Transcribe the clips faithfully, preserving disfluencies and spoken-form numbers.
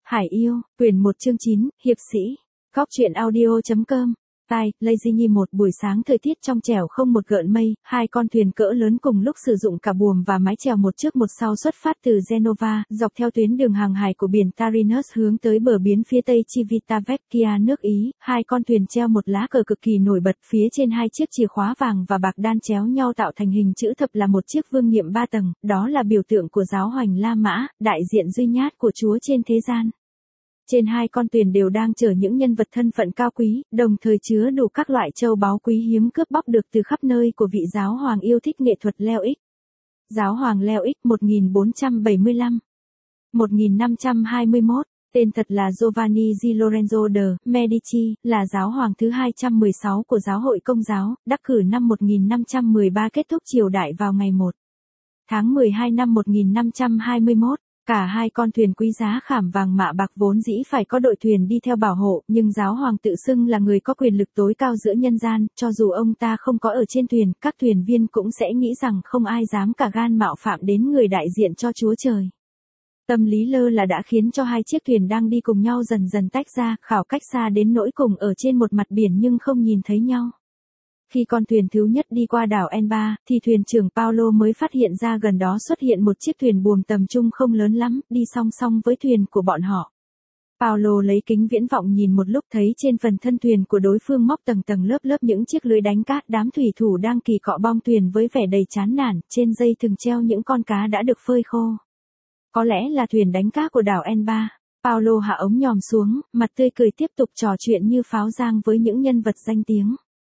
Hải yêu, quyển một chương chín, hiệp sĩ. Góc truyện audio chấm com. Tai, Lazy Nhi. Một buổi sáng thời tiết trong trẻo không một gợn mây, hai con thuyền cỡ lớn cùng lúc sử dụng cả buồm và mái chèo một trước một sau xuất phát từ Genova, dọc theo tuyến đường hàng hải của biển Tarinus hướng tới bờ biển phía tây Civitavecchia nước Ý. Hai con thuyền treo một lá cờ cực kỳ nổi bật, phía trên hai chiếc chìa khóa vàng và bạc đan chéo nhau tạo thành hình chữ thập là một chiếc vương miện ba tầng, đó là biểu tượng của giáo hoành La Mã, đại diện duy nhất của Chúa trên thế gian. Trên hai con thuyền đều đang chở những nhân vật thân phận cao quý, đồng thời chứa đủ các loại châu báu quý hiếm cướp bóc được từ khắp nơi của vị giáo hoàng yêu thích nghệ thuật Leo X. Giáo hoàng Leo X một nghìn bốn trăm bảy mươi lăm đến một nghìn năm trăm hai mươi mốt, tên thật là Giovanni di Lorenzo de' Medici, là giáo hoàng thứ hai trăm mười sáu của giáo hội Công giáo, đắc cử năm một nghìn năm trăm mười ba, kết thúc triều đại vào ngày một tháng mười hai năm một nghìn năm trăm hai mươi mốt. Cả hai con thuyền quý giá khảm vàng mạ bạc vốn dĩ phải có đội thuyền đi theo bảo hộ, nhưng giáo hoàng tự xưng là người có quyền lực tối cao giữa nhân gian, cho dù ông ta không có ở trên thuyền, các thuyền viên cũng sẽ nghĩ rằng không ai dám cả gan mạo phạm đến người đại diện cho Chúa Trời. Tâm lý lơ là đã khiến cho hai chiếc thuyền đang đi cùng nhau dần dần tách ra, khảo cách xa đến nỗi cùng ở trên một mặt biển nhưng không nhìn thấy nhau. Khi con thuyền thứ nhất đi qua đảo Elba, thì thuyền trưởng Paolo mới phát hiện ra gần đó xuất hiện một chiếc thuyền buồm tầm trung không lớn lắm, đi song song với thuyền của bọn họ. Paolo lấy kính viễn vọng nhìn một lúc, thấy trên phần thân thuyền của đối phương móc tầng tầng lớp lớp những chiếc lưới đánh cá, đám thủy thủ đang kỳ cọ bong thuyền với vẻ đầy chán nản, trên dây thừng treo những con cá đã được phơi khô. Có lẽ là thuyền đánh cá của đảo Elba. Paolo hạ ống nhòm xuống, mặt tươi cười tiếp tục trò chuyện như pháo giang với những nhân vật danh tiếng.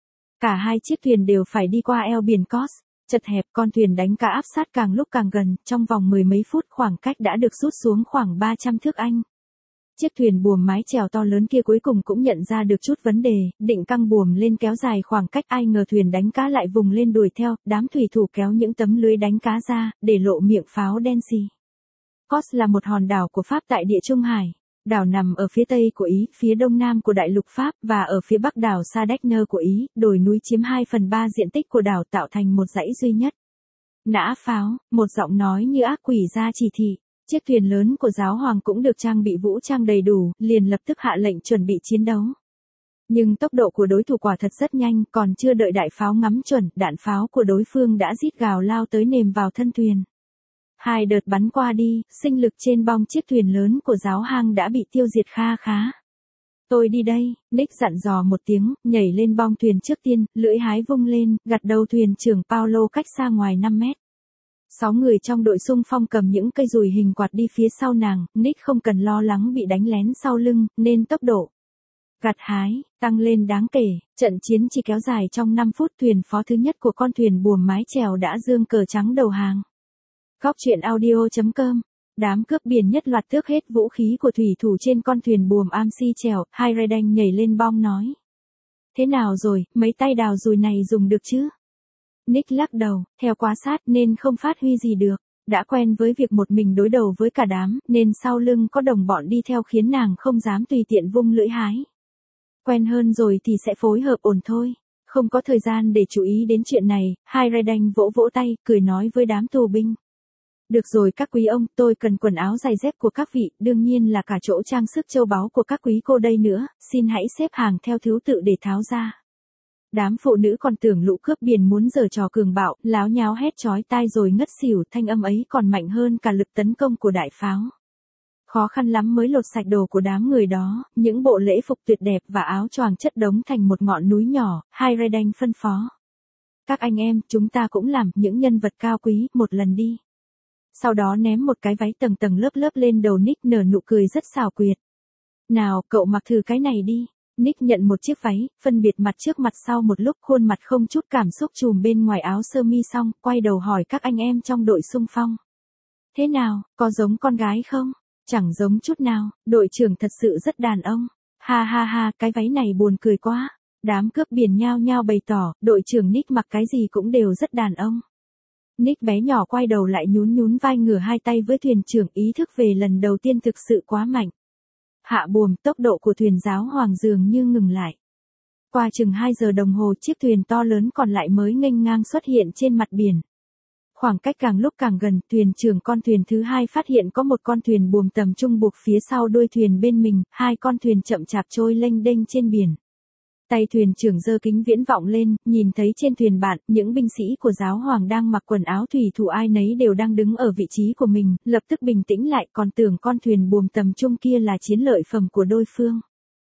Cả hai chiếc thuyền đều phải đi qua eo biển Kos, chật hẹp, con thuyền đánh cá áp sát càng lúc càng gần, trong vòng mười mấy phút khoảng cách đã được rút xuống khoảng ba trăm thước Anh. Chiếc thuyền buồm mái chèo to lớn kia cuối cùng cũng nhận ra được chút vấn đề, định căng buồm lên kéo dài khoảng cách, ai ngờ thuyền đánh cá lại vùng lên đuổi theo, đám thủy thủ kéo những tấm lưới đánh cá ra, để lộ miệng pháo đen xì. Kos là một hòn đảo của Pháp tại Địa Trung Hải. Đảo nằm ở phía tây của Ý, phía đông nam của đại lục Pháp, và ở phía bắc đảo Sardegna của Ý, đồi núi chiếm hai phần ba diện tích của đảo tạo thành một dãy duy nhất. Nã pháo, một giọng nói như ác quỷ ra chỉ thị. Chiếc thuyền lớn của giáo hoàng cũng được trang bị vũ trang đầy đủ, liền lập tức hạ lệnh chuẩn bị chiến đấu. Nhưng tốc độ của đối thủ quả thật rất nhanh, còn chưa đợi đại pháo ngắm chuẩn, đạn pháo của đối phương đã rít gào lao tới nềm vào thân thuyền. Hai đợt bắn qua đi, sinh lực trên bong chiếc thuyền lớn của giáo hang đã bị tiêu diệt kha khá. Tôi đi đây, Nick dặn dò một tiếng, nhảy lên bong thuyền trước tiên, lưỡi hái vung lên, gặt đầu thuyền trưởng Paolo cách xa ngoài năm mét. Sáu người trong đội xung phong cầm những cây dùi hình quạt đi phía sau nàng, Nick không cần lo lắng bị đánh lén sau lưng, nên tốc độ gặt hái tăng lên đáng kể. Trận chiến chỉ kéo dài trong năm phút, thuyền phó thứ nhất của con thuyền buồm mái chèo đã giương cờ trắng đầu hàng. Góc truyện audio chấm com. Đám cướp biển nhất loạt tước hết vũ khí của thủy thủ trên con thuyền buồm am si chèo, hai Redeng nhảy lên bong nói. Thế nào rồi, mấy tay đào dùi này dùng được chứ? Nick lắc đầu, theo quá sát nên không phát huy gì được. Đã quen với việc một mình đối đầu với cả đám, nên sau lưng có đồng bọn đi theo khiến nàng không dám tùy tiện vung lưỡi hái. Quen hơn rồi thì sẽ phối hợp ổn thôi. Không có thời gian để chú ý đến chuyện này, hai Redeng vỗ vỗ tay, cười nói với đám tù binh. Được rồi các quý ông, tôi cần quần áo giày dép của các vị, đương nhiên là cả chỗ trang sức châu báu của các quý cô đây nữa, xin hãy xếp hàng theo thứ tự để tháo ra. Đám phụ nữ còn tưởng lũ cướp biển muốn giở trò cường bạo, láo nháo hét chói tai rồi ngất xỉu, thanh âm ấy còn mạnh hơn cả lực tấn công của đại pháo. Khó khăn lắm mới lột sạch đồ của đám người đó, những bộ lễ phục tuyệt đẹp và áo choàng chất đống thành một ngọn núi nhỏ, hai Redeng phân phó. Các anh em, chúng ta cũng làm những nhân vật cao quý, một lần đi. Sau đó ném một cái váy tầng tầng lớp lớp lên đầu Nick, nở nụ cười rất xảo quyệt. Nào, cậu mặc thử cái này đi. Nick nhận một chiếc váy, phân biệt mặt trước mặt sau một lúc, khuôn mặt không chút cảm xúc trùm bên ngoài áo sơ mi xong, quay đầu hỏi các anh em trong đội xung phong. Thế nào, có giống con gái không? Chẳng giống chút nào, đội trưởng thật sự rất đàn ông. Ha ha ha, cái váy này buồn cười quá. Đám cướp biển nhao nhao bày tỏ, đội trưởng Nick mặc cái gì cũng đều rất đàn ông. Nick bé nhỏ quay đầu lại nhún nhún vai, ngửa hai tay với thuyền trưởng, ý thức về lần đầu tiên thực sự quá mạnh. Hạ buồm, tốc độ của thuyền giáo hoàng dường như ngừng lại. Qua chừng hai giờ đồng hồ, chiếc thuyền to lớn còn lại mới nghênh ngang xuất hiện trên mặt biển. Khoảng cách càng lúc càng gần, thuyền trưởng con thuyền thứ hai phát hiện có một con thuyền buồm tầm trung buộc phía sau đuôi thuyền bên mình, hai con thuyền chậm chạp trôi lênh đênh trên biển. Tay thuyền trưởng giơ kính viễn vọng lên, nhìn thấy trên thuyền bạn, những binh sĩ của giáo hoàng đang mặc quần áo thủy thủ ai nấy đều đang đứng ở vị trí của mình, lập tức bình tĩnh lại, còn tưởng con thuyền buồm tầm trung kia là chiến lợi phẩm của đối phương.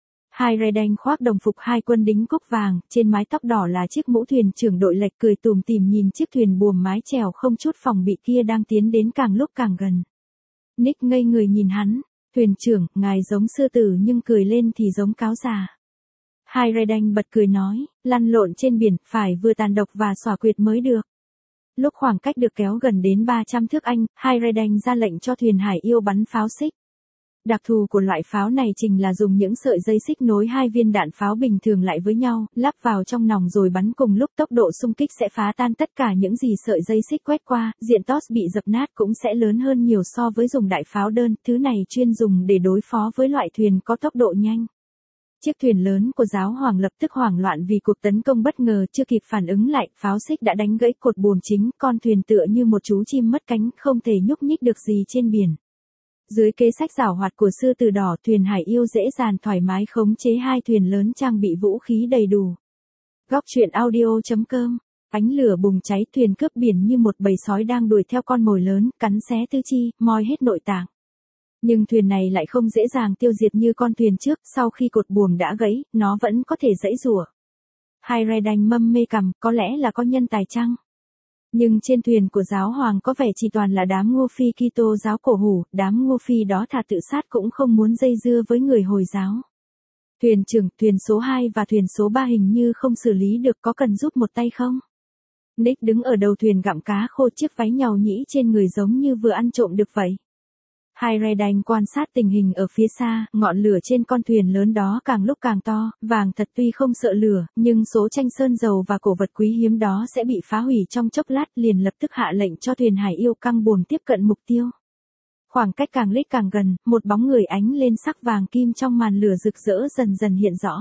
Hai rê đanh khoác đồng phục hai quân đính cúc vàng, trên mái tóc đỏ là chiếc mũ thuyền trưởng đội lệch cười tủm tỉm nhìn chiếc thuyền buồm mái chèo không chút phòng bị kia đang tiến đến càng lúc càng gần. Nick ngây người nhìn hắn, thuyền trưởng, ngài giống sư tử nhưng cười lên thì giống cáo già. Hai rê đanh bật cười nói, lăn lộn trên biển, phải vừa tàn độc và xỏa quyệt mới được. Lúc khoảng cách được kéo gần đến ba trăm thước anh, hai rê đanh ra lệnh cho thuyền hải yêu bắn pháo xích. Đặc thù của loại pháo này chính là dùng những sợi dây xích nối hai viên đạn pháo bình thường lại với nhau, lắp vào trong nòng rồi bắn cùng lúc, tốc độ xung kích sẽ phá tan tất cả những gì sợi dây xích quét qua, diện tót bị dập nát cũng sẽ lớn hơn nhiều so với dùng đại pháo đơn, thứ này chuyên dùng để đối phó với loại thuyền có tốc độ nhanh. Chiếc thuyền lớn của giáo hoàng lập tức hoảng loạn vì cuộc tấn công bất ngờ, chưa kịp phản ứng lại, pháo xích đã đánh gãy cột buồm chính, con thuyền tựa như một chú chim mất cánh, không thể nhúc nhích được gì trên biển. Dưới kế sách giảo hoạt của sư tử đỏ, thuyền hải yêu dễ dàng thoải mái khống chế hai thuyền lớn trang bị vũ khí đầy đủ. Góc truyện audio chấm com. Ánh lửa bùng cháy, thuyền cướp biển như một bầy sói đang đuổi theo con mồi lớn, cắn xé tứ chi, moi hết nội tạng. Nhưng thuyền này lại không dễ dàng tiêu diệt như con thuyền trước, sau khi cột buồm đã gãy, nó vẫn có thể giãy giụa. Hai rê đanh mâm mê cằm, có lẽ là có nhân tài chăng? Nhưng trên thuyền của giáo hoàng có vẻ chỉ toàn là đám Ngô Phi Kitô giáo cổ hủ, đám Ngô Phi đó thà tự sát cũng không muốn dây dưa với người Hồi giáo. Thuyền trưởng, thuyền số hai và thuyền số ba hình như không xử lý được, có cần giúp một tay không? Nick đứng ở đầu thuyền gặm cá khô, chiếc váy nhàu nhĩ trên người giống như vừa ăn trộm được vậy. Hai rê đanh quan sát tình hình ở phía xa, ngọn lửa trên con thuyền lớn đó càng lúc càng to, vàng thật tuy không sợ lửa, nhưng số tranh sơn dầu và cổ vật quý hiếm đó sẽ bị phá hủy trong chốc lát, liền lập tức hạ lệnh cho thuyền hải yêu căng buồm tiếp cận mục tiêu. Khoảng cách càng lít càng gần, một bóng người ánh lên sắc vàng kim trong màn lửa rực rỡ dần dần hiện rõ.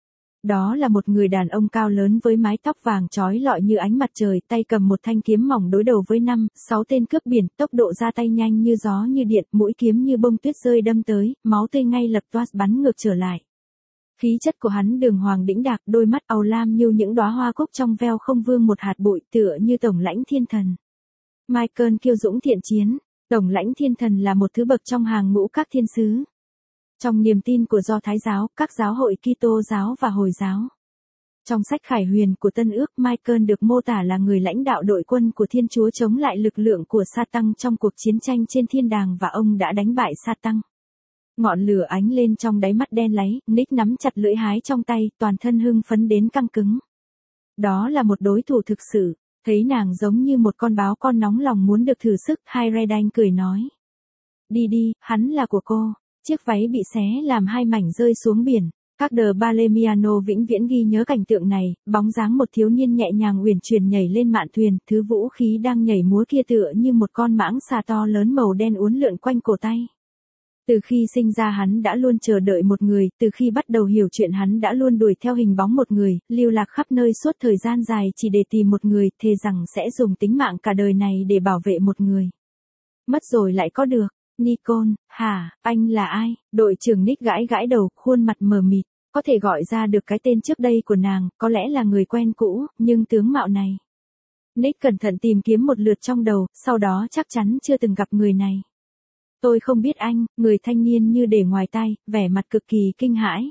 Đó là một người đàn ông cao lớn với mái tóc vàng chói lọi như ánh mặt trời, tay cầm một thanh kiếm mỏng đối đầu với năm, sáu tên cướp biển, tốc độ ra tay nhanh như gió như điện, mũi kiếm như bông tuyết rơi đâm tới, máu tươi ngay lập toát bắn ngược trở lại. Khí chất của hắn đường hoàng đĩnh đạc, đôi mắt ầu lam như những đóa hoa cúc trong veo không vương một hạt bụi, tựa như tổng lãnh thiên thần. Michael kiêu dũng thiện chiến, tổng lãnh thiên thần là một thứ bậc trong hàng ngũ các thiên sứ. Trong niềm tin của Do Thái giáo, các giáo hội Kitô giáo và Hồi giáo. Trong sách Khải Huyền của Tân Ước, Michael được mô tả là người lãnh đạo đội quân của Thiên Chúa chống lại lực lượng của Sa-tăng trong cuộc chiến tranh trên thiên đàng và ông đã đánh bại Sa-tăng. Ngọn lửa ánh lên trong đáy mắt đen láy, Nick nắm chặt lưỡi hái trong tay, toàn thân hưng phấn đến căng cứng. Đó là một đối thủ thực sự, thấy nàng giống như một con báo con nóng lòng muốn được thử sức, hai rê đanh cười nói. Đi đi, hắn là của cô. Chiếc váy bị xé làm hai mảnh rơi xuống biển. Các đờ Balemiano vĩnh viễn ghi nhớ cảnh tượng này, bóng dáng một thiếu niên nhẹ nhàng uyển chuyển nhảy lên mạn thuyền, thứ vũ khí đang nhảy múa kia tựa như một con mãng xà to lớn màu đen uốn lượn quanh cổ tay. Từ khi sinh ra hắn đã luôn chờ đợi một người, từ khi bắt đầu hiểu chuyện hắn đã luôn đuổi theo hình bóng một người, lưu lạc khắp nơi suốt thời gian dài chỉ để tìm một người, thề rằng sẽ dùng tính mạng cả đời này để bảo vệ một người. Mất rồi lại có được. Nicole, hả, anh là ai? Đội trưởng Nick gãi gãi đầu, khuôn mặt mờ mịt, có thể gọi ra được cái tên trước đây của nàng, có lẽ là người quen cũ, nhưng tướng mạo này. Nick cẩn thận tìm kiếm một lượt trong đầu, sau đó chắc chắn chưa từng gặp người này. Tôi không biết anh, người thanh niên như để ngoài tai, vẻ mặt cực kỳ kinh hãi.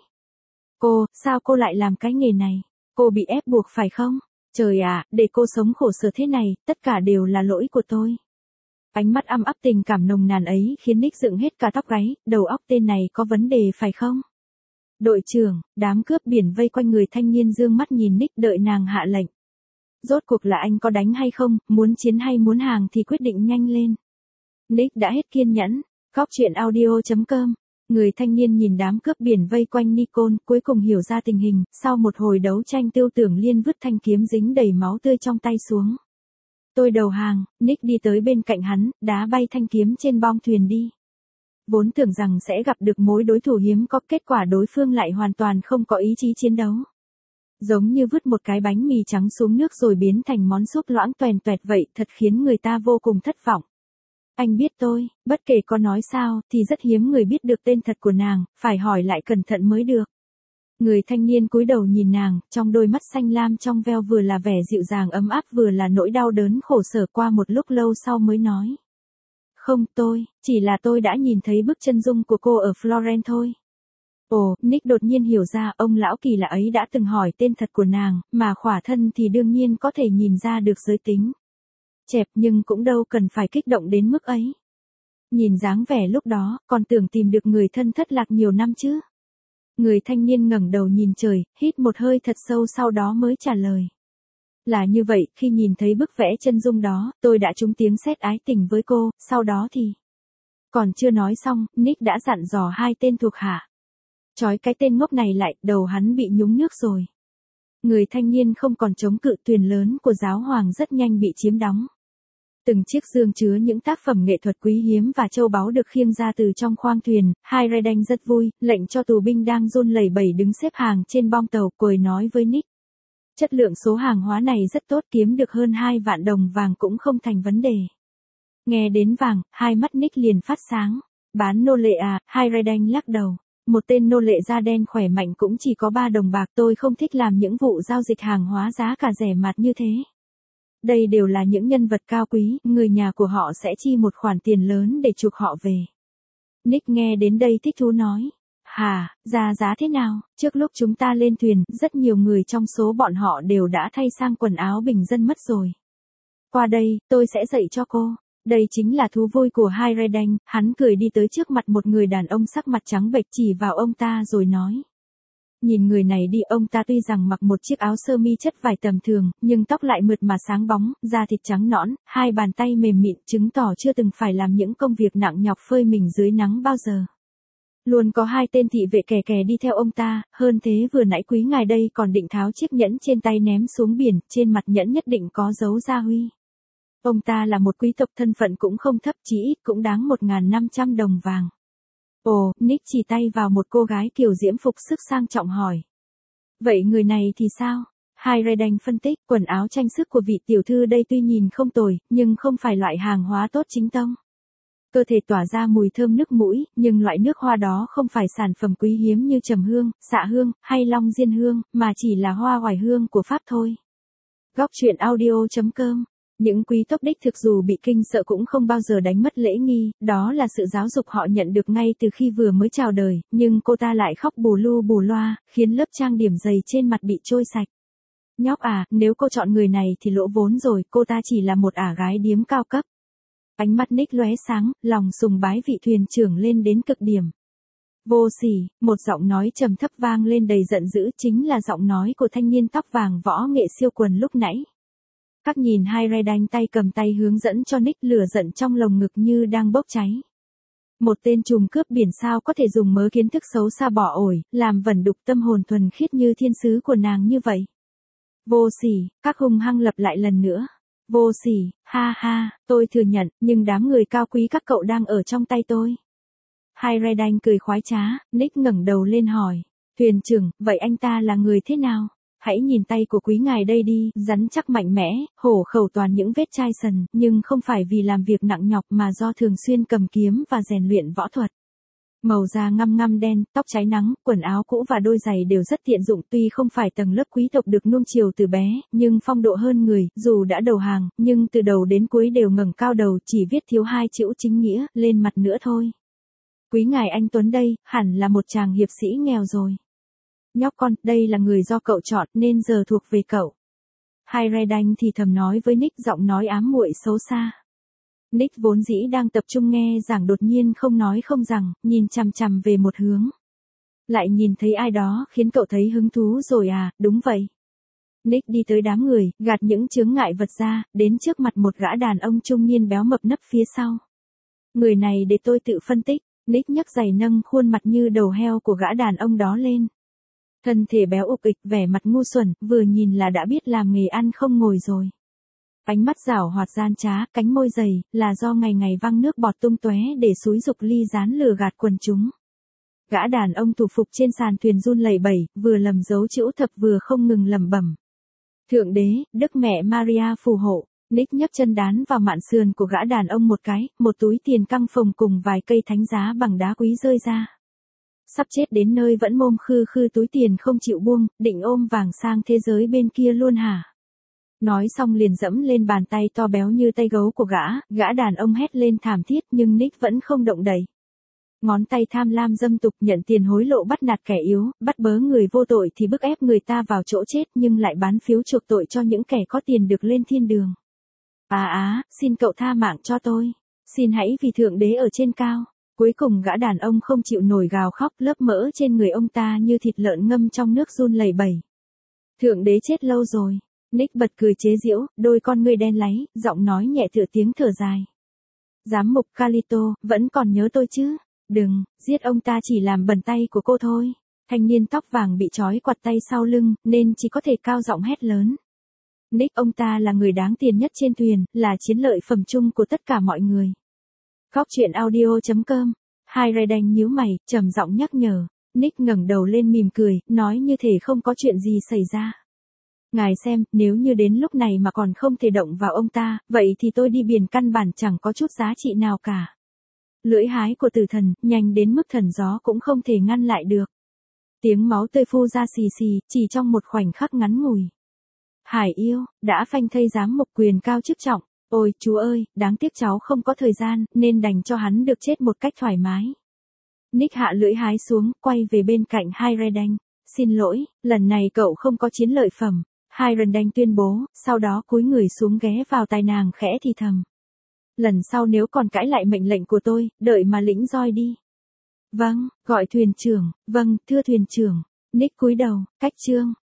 Cô, sao cô lại làm cái nghề này? Cô bị ép buộc phải không? Trời ạ, để cô sống khổ sở thế này, tất cả đều là lỗi của tôi. Ánh mắt âm áp tình cảm nồng nàn ấy khiến Nick dựng hết cả tóc gáy, đầu óc tên này có vấn đề phải không? Đội trưởng, đám cướp biển vây quanh người thanh niên dương mắt nhìn Nick đợi nàng hạ lệnh. Rốt cuộc là anh có đánh hay không, muốn chiến hay muốn hàng thì quyết định nhanh lên. Nick đã hết kiên nhẫn. Góc truyện audio chấm com. Người thanh niên nhìn đám cướp biển vây quanh Nicole, cuối cùng hiểu ra tình hình, sau một hồi đấu tranh Tiêu Tưởng Liên vứt thanh kiếm dính đầy máu tươi trong tay xuống. Tôi đầu hàng, Nick đi tới bên cạnh hắn, đá bay thanh kiếm trên bong thuyền đi. Vốn tưởng rằng sẽ gặp được mối đối thủ hiếm có, kết quả đối phương lại hoàn toàn không có ý chí chiến đấu. Giống như vứt một cái bánh mì trắng xuống nước rồi biến thành món súp loãng toèn toẹt vậy, thật khiến người ta vô cùng thất vọng. Anh biết tôi, bất kể có nói sao, thì rất hiếm người biết được tên thật của nàng, phải hỏi lại cẩn thận mới được. Người thanh niên cúi đầu nhìn nàng, trong đôi mắt xanh lam trong veo vừa là vẻ dịu dàng ấm áp vừa là nỗi đau đớn khổ sở, qua một lúc lâu sau mới nói. Không, tôi, chỉ là tôi đã nhìn thấy bức chân dung của cô ở Florence thôi. Ồ, Nick đột nhiên hiểu ra, ông lão kỳ lạ ấy đã từng hỏi tên thật của nàng, mà khỏa thân thì đương nhiên có thể nhìn ra được giới tính. Chẹp, nhưng cũng đâu cần phải kích động đến mức ấy. Nhìn dáng vẻ lúc đó, còn tưởng tìm được người thân thất lạc nhiều năm chứ. Người thanh niên ngẩng đầu nhìn trời, hít một hơi thật sâu sau đó mới trả lời. Là như vậy, khi nhìn thấy bức vẽ chân dung đó, tôi đã trúng tiếng sét ái tình với cô, sau đó thì... Còn chưa nói xong, Nick đã dặn dò hai tên thuộc hạ. Chói cái tên ngốc này lại, đầu hắn bị nhúng nước rồi. Người thanh niên không còn chống cự, thuyền lớn của giáo hoàng rất nhanh bị chiếm đóng. Từng chiếc giường chứa những tác phẩm nghệ thuật quý hiếm và châu báu được khiêng ra từ trong khoang thuyền. Hayredane rất vui, lệnh cho tù binh đang run lẩy bẩy đứng xếp hàng trên bong tàu, cười nói với Nick. Chất lượng số hàng hóa này rất tốt, kiếm được hơn hai vạn đồng vàng cũng không thành vấn đề. Nghe đến vàng, hai mắt Nick liền phát sáng. Bán nô lệ à? Hayredane lắc đầu. Một tên nô lệ da đen khỏe mạnh cũng chỉ có ba đồng bạc, tôi không thích làm những vụ giao dịch hàng hóa giá cả rẻ mạt như thế. Đây đều là những nhân vật cao quý, người nhà của họ sẽ chi một khoản tiền lớn để chuộc họ về. Nick nghe đến đây thích thú nói. Hà, ra giá thế nào? Trước lúc chúng ta lên thuyền, rất nhiều người trong số bọn họ đều đã thay sang quần áo bình dân mất rồi. Qua đây, tôi sẽ dạy cho cô. Đây chính là thú vui của Hayredane, hắn cười đi tới trước mặt một người đàn ông sắc mặt trắng bệch, chỉ vào ông ta rồi nói. Nhìn người này đi, ông ta tuy rằng mặc một chiếc áo sơ mi chất vải tầm thường, nhưng tóc lại mượt mà sáng bóng, da thịt trắng nõn, hai bàn tay mềm mịn, chứng tỏ chưa từng phải làm những công việc nặng nhọc phơi mình dưới nắng bao giờ. Luôn có hai tên thị vệ kè kè đi theo ông ta, hơn thế vừa nãy quý ngài đây còn định tháo chiếc nhẫn trên tay ném xuống biển, trên mặt nhẫn nhất định có dấu gia huy. Ông ta là một quý tộc, thân phận cũng không thấp, chỉ ít cũng đáng một nghìn năm trăm đồng vàng. Ồ, Nick chỉ tay vào một cô gái kiều diễm phục sức sang trọng hỏi. Vậy người này thì sao? Hayredane phân tích, quần áo trang sức của vị tiểu thư đây tuy nhìn không tồi, nhưng không phải loại hàng hóa tốt chính tông. Cơ thể tỏa ra mùi thơm nước mũi, nhưng loại nước hoa đó không phải sản phẩm quý hiếm như trầm hương, xạ hương, hay long diên hương, mà chỉ là hoa oải hương của Pháp thôi. Góc truyện audio chấm com. Những quý tộc đích thực dù bị kinh sợ cũng không bao giờ đánh mất lễ nghi, đó là sự giáo dục họ nhận được ngay từ khi vừa mới chào đời, nhưng cô ta lại khóc bù lu bù loa, khiến lớp trang điểm dày trên mặt bị trôi sạch. Nhóc à, nếu cô chọn người này thì lỗ vốn rồi, cô ta chỉ là một ả gái điếm cao cấp. Ánh mắt Nick lóe sáng, lòng sùng bái vị thuyền trưởng lên đến cực điểm. Vô sỉ, một giọng nói trầm thấp vang lên đầy giận dữ, chính là giọng nói của thanh niên tóc vàng võ nghệ siêu quần lúc nãy. Các nhìn Hayredane tay cầm tay hướng dẫn cho Nick, lửa giận trong lồng ngực như đang bốc cháy. Một tên trùm cướp biển sao có thể dùng mớ kiến thức xấu xa bỏ ổi, làm vẩn đục tâm hồn thuần khiết như thiên sứ của nàng như vậy. Vô sỉ, các hung hăng lặp lại lần nữa. Vô sỉ, ha ha, tôi thừa nhận, nhưng đám người cao quý các cậu đang ở trong tay tôi. Hayredane cười khoái trá, Nick ngẩng đầu lên hỏi. Thuyền trưởng, vậy anh ta là người thế nào? Hãy nhìn tay của quý ngài đây đi, rắn chắc mạnh mẽ, hổ khẩu toàn những vết chai sần, nhưng không phải vì làm việc nặng nhọc mà do thường xuyên cầm kiếm và rèn luyện võ thuật. Màu da ngăm ngăm đen, tóc cháy nắng, quần áo cũ và đôi giày đều rất tiện dụng, tuy không phải tầng lớp quý tộc được nuông chiều từ bé, nhưng phong độ hơn người, dù đã đầu hàng, nhưng từ đầu đến cuối đều ngẩng cao đầu, chỉ viết thiếu hai chữ chính nghĩa lên mặt nữa thôi. Quý ngài anh Tuấn đây, hẳn là một chàng hiệp sĩ nghèo rồi. Nhóc con, đây là người do cậu chọn nên giờ thuộc về cậu. Hayredane thì thầm nói với Nick, giọng nói ám muội xấu xa. Nick vốn dĩ đang tập trung nghe giảng đột nhiên không nói không rằng, nhìn chằm chằm về một hướng. Lại nhìn thấy ai đó khiến cậu thấy hứng thú rồi à? Đúng vậy. Nick đi tới đám người, gạt những chướng ngại vật ra, đến trước mặt một gã đàn ông trung niên béo mập nấp phía sau. Người này để tôi tự phân tích. Nick nhấc giày nâng khuôn mặt như đầu heo của gã đàn ông đó lên. Thân thể béo ục ịch, vẻ mặt ngu xuẩn, vừa nhìn là đã biết làm nghề ăn không ngồi rồi. Ánh mắt giảo hoạt gian trá, cánh môi dày, là do ngày ngày văng nước bọt tung tóe để xúi dục ly gián lừa gạt quần chúng. Gã đàn ông thủ phục trên sàn thuyền run lẩy bẩy, vừa lầm dấu chữ thập vừa không ngừng lẩm bẩm. Thượng đế, Đức Mẹ Maria phù hộ. Nick nhấc chân đán vào mạn sườn của gã đàn ông một cái, một túi tiền căng phồng cùng vài cây thánh giá bằng đá quý rơi ra. Sắp chết đến nơi vẫn môm khư khư túi tiền không chịu buông, định ôm vàng sang thế giới bên kia luôn hả? Nói xong liền dẫm lên bàn tay to béo như tay gấu của gã, gã đàn ông hét lên thảm thiết nhưng Nick vẫn không động đậy. Ngón tay tham lam dâm tục nhận tiền hối lộ bắt nạt kẻ yếu, bắt bớ người vô tội thì bức ép người ta vào chỗ chết nhưng lại bán phiếu chuộc tội cho những kẻ có tiền được lên thiên đường. À á, xin cậu tha mạng cho tôi. Xin hãy vì Thượng Đế ở trên cao. Cuối cùng gã đàn ông không chịu nổi gào khóc, lớp mỡ trên người ông ta như thịt lợn ngâm trong nước run lẩy bẩy. Thượng Đế chết lâu rồi. Nick bật cười chế giễu, đôi con ngươi đen láy, giọng nói nhẹ tựa tiếng thở dài. Giám mục Calito, vẫn còn nhớ tôi chứ? Đừng, giết ông ta chỉ làm bẩn tay của cô thôi. Thanh niên tóc vàng bị trói quặt tay sau lưng, nên chỉ có thể cao giọng hét lớn. Nick, ông ta là người đáng tiền nhất trên thuyền, là chiến lợi phẩm chung của tất cả mọi người. Góc truyện audio chấm com. Hai ray đành nhíu mày, trầm giọng nhắc nhở. Nick ngẩng đầu lên mỉm cười, nói như thể không có chuyện gì xảy ra. Ngài xem, nếu như đến lúc này mà còn không thể động vào ông ta, vậy thì tôi đi biển căn bản chẳng có chút giá trị nào cả. Lưỡi hái của tử thần, nhanh đến mức thần gió cũng không thể ngăn lại được. Tiếng máu tươi phun ra xì xì, chỉ trong một khoảnh khắc ngắn ngủi. Hải yêu, đã phanh thây giám mục quyền cao chức trọng. Ôi, chú ơi, đáng tiếc cháu không có thời gian, nên đành cho hắn được chết một cách thoải mái. Nick hạ lưỡi hái xuống, quay về bên cạnh Hai Redanh. Xin lỗi, lần này cậu không có chiến lợi phẩm. Hai Redanh tuyên bố, sau đó cúi người xuống ghé vào tai nàng khẽ thì thầm. Lần sau nếu còn cãi lại mệnh lệnh của tôi, đợi mà lĩnh roi đi. Vâng, gọi thuyền trưởng, vâng, thưa thuyền trưởng. Nick cúi đầu, cách chương.